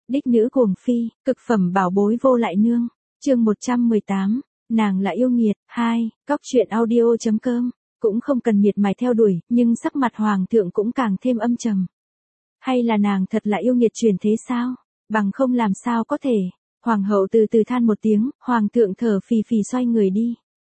Đích nữ cuồng phi, cực phẩm bảo bối vô lại nương. Chương 118, nàng là yêu nghiệt. 2, Cóc truyện audio.com. Cũng không cần miệt mài theo đuổi, nhưng sắc mặt hoàng thượng cũng càng thêm âm trầm. Hay là nàng thật là yêu nghiệt truyền thế sao? Bằng không làm sao có thể. Hoàng hậu từ từ than một tiếng, hoàng thượng thở phì phì xoay người đi.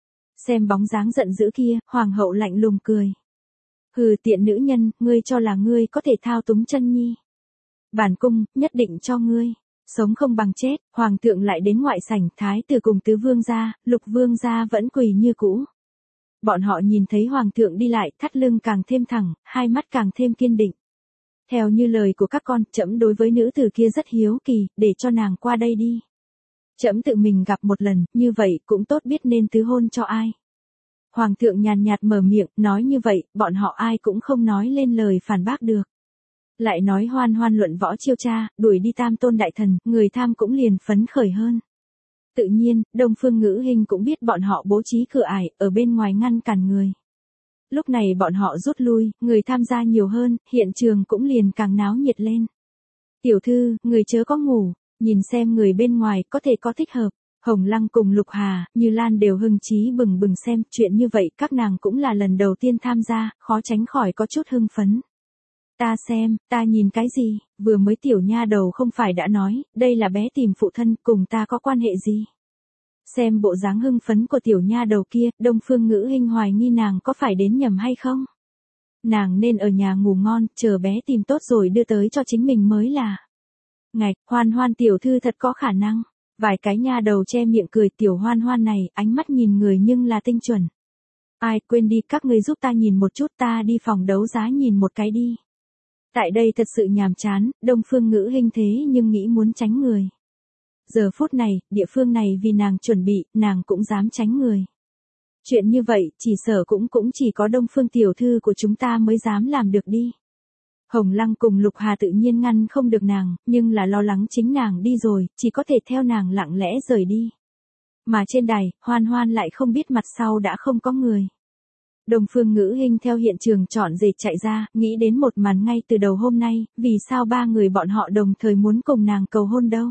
Xem bóng dáng giận dữ kia, hoàng hậu lạnh lùng cười. Hừ, tiện nữ nhân, ngươi cho là ngươi có thể thao túng chân nhi. Bản cung, nhất định cho ngươi. Sống không bằng chết, hoàng thượng lại đến ngoại sảnh, thái tử cùng tứ vương gia, lục vương gia vẫn quỳ như cũ. Bọn họ nhìn thấy hoàng thượng đi lại, thắt lưng càng thêm thẳng, hai mắt càng thêm kiên định. Theo như lời của các con, trẫm đối với nữ tử kia rất hiếu kỳ, để cho nàng qua đây đi. Trẫm tự mình gặp một lần, như vậy cũng tốt biết nên tứ hôn cho ai. Hoàng thượng nhàn nhạt mở miệng, nói như vậy, bọn họ ai cũng không nói lên lời phản bác được. Lại nói hoan hoan luận võ chiêu cha, đuổi đi tam tôn đại thần, người tham cũng liền phấn khởi hơn. Tự nhiên, Đông Phương Ngữ Hinh cũng biết bọn họ bố trí cửa ải, ở bên ngoài ngăn cản người. Lúc này bọn họ rút lui, người tham gia nhiều hơn, hiện trường cũng liền càng náo nhiệt lên. Tiểu thư, người chớ có ngủ, nhìn xem người bên ngoài có thể có thích hợp. Hồng Lăng cùng Lục Hà, Như Lan đều hưng trí bừng bừng xem, chuyện như vậy các nàng cũng là lần đầu tiên tham gia, khó tránh khỏi có chút hưng phấn. Ta xem, ta nhìn cái gì, vừa mới tiểu nha đầu không phải đã nói, đây là bé tìm phụ thân, cùng ta có quan hệ gì. Xem bộ dáng hưng phấn của tiểu nha đầu kia, Đông Phương Ngữ Hinh hoài nghi nàng có phải đến nhầm hay không. Nàng nên ở nhà ngủ ngon, chờ bé tìm tốt rồi đưa tới cho chính mình mới là. Ngạch, Hoan Hoan tiểu thư thật có khả năng. Vài cái nha đầu che miệng cười, tiểu Hoan Hoan này, ánh mắt nhìn người nhưng là tinh chuẩn. Ai, quên đi, các người giúp ta nhìn một chút, ta đi phòng đấu giá nhìn một cái đi. Tại đây thật sự nhàm chán, Đông Phương Ngữ Hinh thế nhưng nghĩ muốn tránh người. Giờ phút này, địa phương này vì nàng chuẩn bị, nàng cũng dám tránh người. Chuyện như vậy, chỉ sợ cũng chỉ có Đông Phương tiểu thư của chúng ta mới dám làm được đi. Hồng Lăng cùng Lục Hà tự nhiên ngăn không được nàng, nhưng là lo lắng chính nàng đi rồi, chỉ có thể theo nàng lặng lẽ rời đi. Mà trên đài, Hoan Hoan lại không biết mặt sau đã không có người. Đông Phương Ngữ Hinh theo hiện trường chọn dệt chạy ra, nghĩ đến một màn ngay từ đầu hôm nay, vì sao ba người bọn họ đồng thời muốn cùng nàng cầu hôn đâu.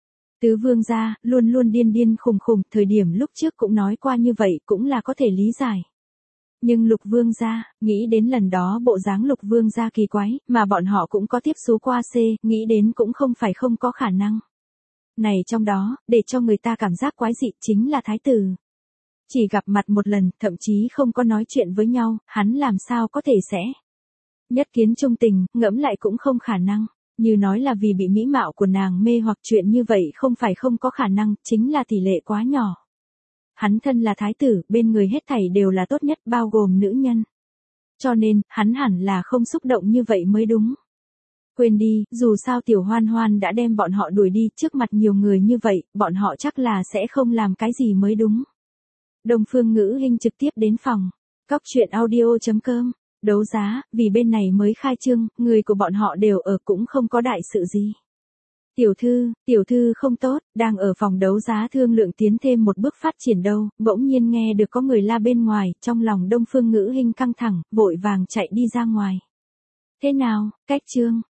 Tứ vương gia, luôn luôn điên điên khùng khùng, thời điểm lúc trước cũng nói qua như vậy cũng là có thể lý giải. Nhưng Lục vương gia, nghĩ đến lần đó bộ dáng Lục vương gia kỳ quái, mà bọn họ cũng có tiếp xúc qua nghĩ đến cũng không phải không có khả năng. Này trong đó, để cho người ta cảm giác quái dị chính là thái tử. Chỉ gặp mặt một lần, thậm chí không có nói chuyện với nhau, hắn làm sao có thể sẽ nhất kiến trung tình, ngẫm lại cũng không khả năng. Như nói là vì bị mỹ mạo của nàng mê hoặc, chuyện như vậy không phải không có khả năng, chính là tỷ lệ quá nhỏ. Hắn thân là thái tử, bên người hết thảy đều là tốt nhất, bao gồm nữ nhân. Cho nên, hắn hẳn là không xúc động như vậy mới đúng. Quên đi, dù sao tiểu Hoan Hoan đã đem bọn họ đuổi đi, trước mặt nhiều người như vậy, bọn họ chắc là sẽ không làm cái gì mới đúng. Đông Phương Ngữ Hinh trực tiếp đến phòng. Cóc truyện audio.com. Đấu giá, vì bên này mới khai trương, người của bọn họ đều ở, cũng không có đại sự gì. Tiểu thư không tốt, đang ở phòng đấu giá thương lượng tiến thêm một bước phát triển đâu, bỗng nhiên nghe được có người la bên ngoài, trong lòng Đông Phương Ngữ Hinh căng thẳng, vội vàng chạy đi ra ngoài. Thế nào, cách trương,